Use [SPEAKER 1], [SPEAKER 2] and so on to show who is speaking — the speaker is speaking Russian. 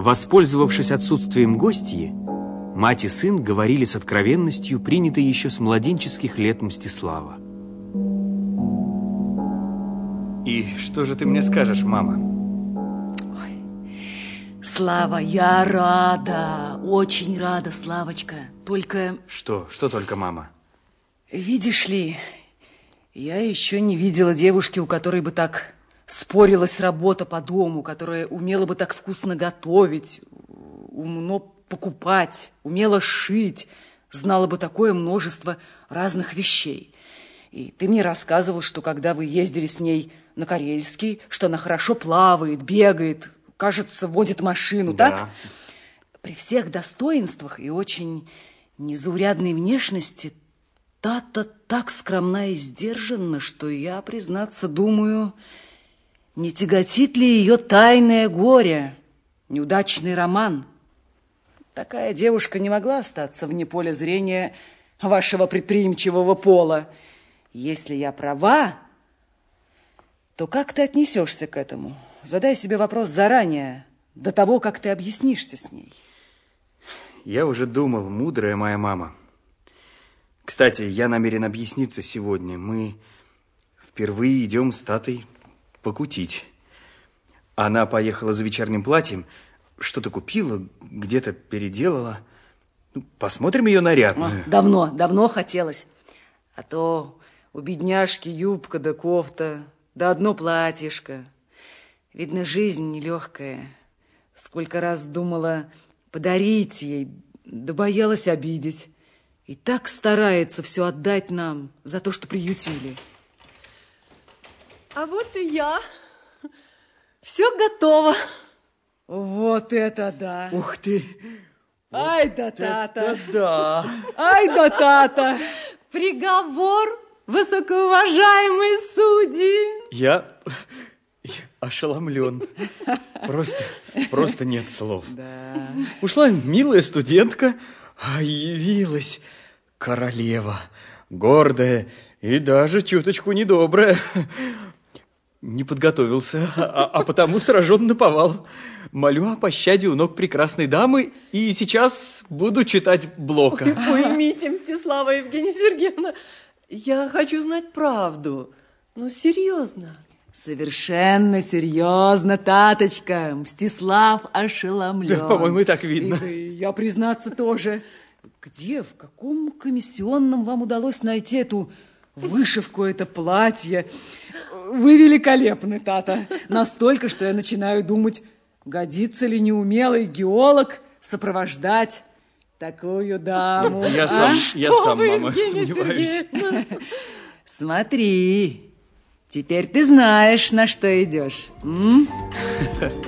[SPEAKER 1] Воспользовавшись отсутствием гостьи, мать и сын говорили с откровенностью, принятой еще с младенческих лет Мстислава. И что же ты мне скажешь, мама?
[SPEAKER 2] Слава, я рада, очень рада, Славочка. Только...
[SPEAKER 1] Что только, мама?
[SPEAKER 2] Видишь ли, я еще не видела девушки, у которой бы так спорилась работа по дому, которая умела бы так вкусно готовить, умно покупать, умела шить, знала бы такое множество разных вещей. И ты мне рассказывал, что когда вы ездили с ней на Карельский, что она хорошо плавает, бегает, кажется, водит машину,
[SPEAKER 1] да.
[SPEAKER 2] Так? При всех достоинствах и очень незаурядной внешности Тата так скромна и сдержанна, что я, признаться, думаю, не тяготит ли ее тайное горе, неудачный роман. Такая девушка не могла остаться вне поля зрения вашего предприимчивого пола. Если я права, то как ты отнесешься к этому? Задай себе вопрос заранее, до того, как ты объяснишься с ней.
[SPEAKER 1] Я уже думал, мудрая моя мама. Кстати, я намерен объясниться сегодня. Мы впервые идем с Татой покутить. Она поехала за вечерним платьем, что-то купила, где-то переделала. Посмотрим ее нарядную.
[SPEAKER 2] Давно хотелось. А то у бедняжки юбка да кофта, да одно платьишко. Видно, жизнь нелегкая. Сколько раз думала подарить ей, да боялась обидеть. И так старается все отдать нам за то, что приютили.
[SPEAKER 3] А вот и я. Все готово.
[SPEAKER 2] Вот это да.
[SPEAKER 4] Ух ты!
[SPEAKER 2] Ай да, Тата!
[SPEAKER 4] Это да!
[SPEAKER 2] Ай да, Тата!
[SPEAKER 3] Приговор, высокоуважаемые судьи.
[SPEAKER 4] Я ошеломлен. Просто нет слов.
[SPEAKER 2] Да.
[SPEAKER 4] Ушла милая студентка, а явилась королева, гордая и даже чуточку недобрая. Не подготовился, а потому сражен наповал. Молю о пощаде у ног прекрасной дамы, и сейчас буду читать Блока.
[SPEAKER 3] Поймите, Мстислава Евгения Сергеевна, я хочу знать правду. Ну, серьезно.
[SPEAKER 2] Совершенно серьезно, Таточка. Мстислав ошеломлен.
[SPEAKER 4] Да, по-моему, и так видно.
[SPEAKER 2] И я, признаться, тоже. Где, в каком комиссионном вам удалось найти эту вышивку, это платье? Вы великолепны, Тата. Настолько, что я начинаю думать, годится ли неумелый геолог сопровождать такую даму.
[SPEAKER 4] Я сам, мама, сомневаюсь.
[SPEAKER 2] Смотри, теперь ты знаешь, на что идешь.